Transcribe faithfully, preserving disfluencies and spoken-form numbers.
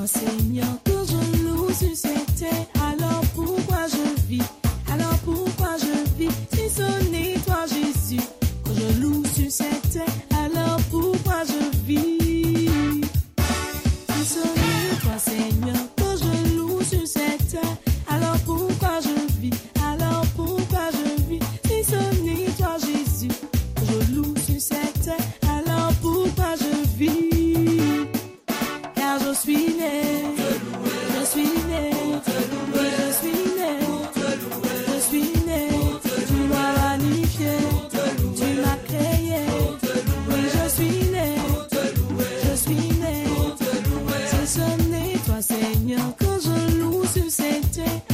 Seigneur, que je loue sur cette terre. Alors pourquoi je vis? Alors pourquoi je vis? Si ce n'est toi, Jésus, que je loue sur cette terre. Alors pourquoi je vis? Si ce n'est toi, Seigneur, que je loue sur cette terre. Alors pourquoi je vis? Alors pourquoi je vis? Si ce n'est toi, Jésus, que je loue sur cette terre. Alors pourquoi je vis? Car je suis né, je suis né, oui, je suis né, je suis né, tu m'as magnifié, tu m'as créé, oui, je suis né, je suis né, si ce n'est toi, Seigneur, que je loue sur cette terre.